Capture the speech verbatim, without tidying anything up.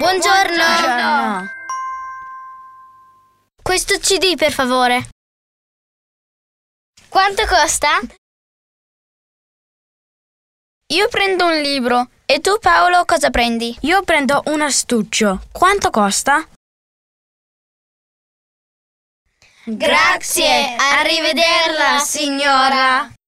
Buongiorno. Buongiorno. Questo C D, per favore. Quanto costa? Io prendo un libro. E tu, Paolo, cosa prendi? Io prendo un astuccio. Quanto costa? Grazie, arrivederla, signora.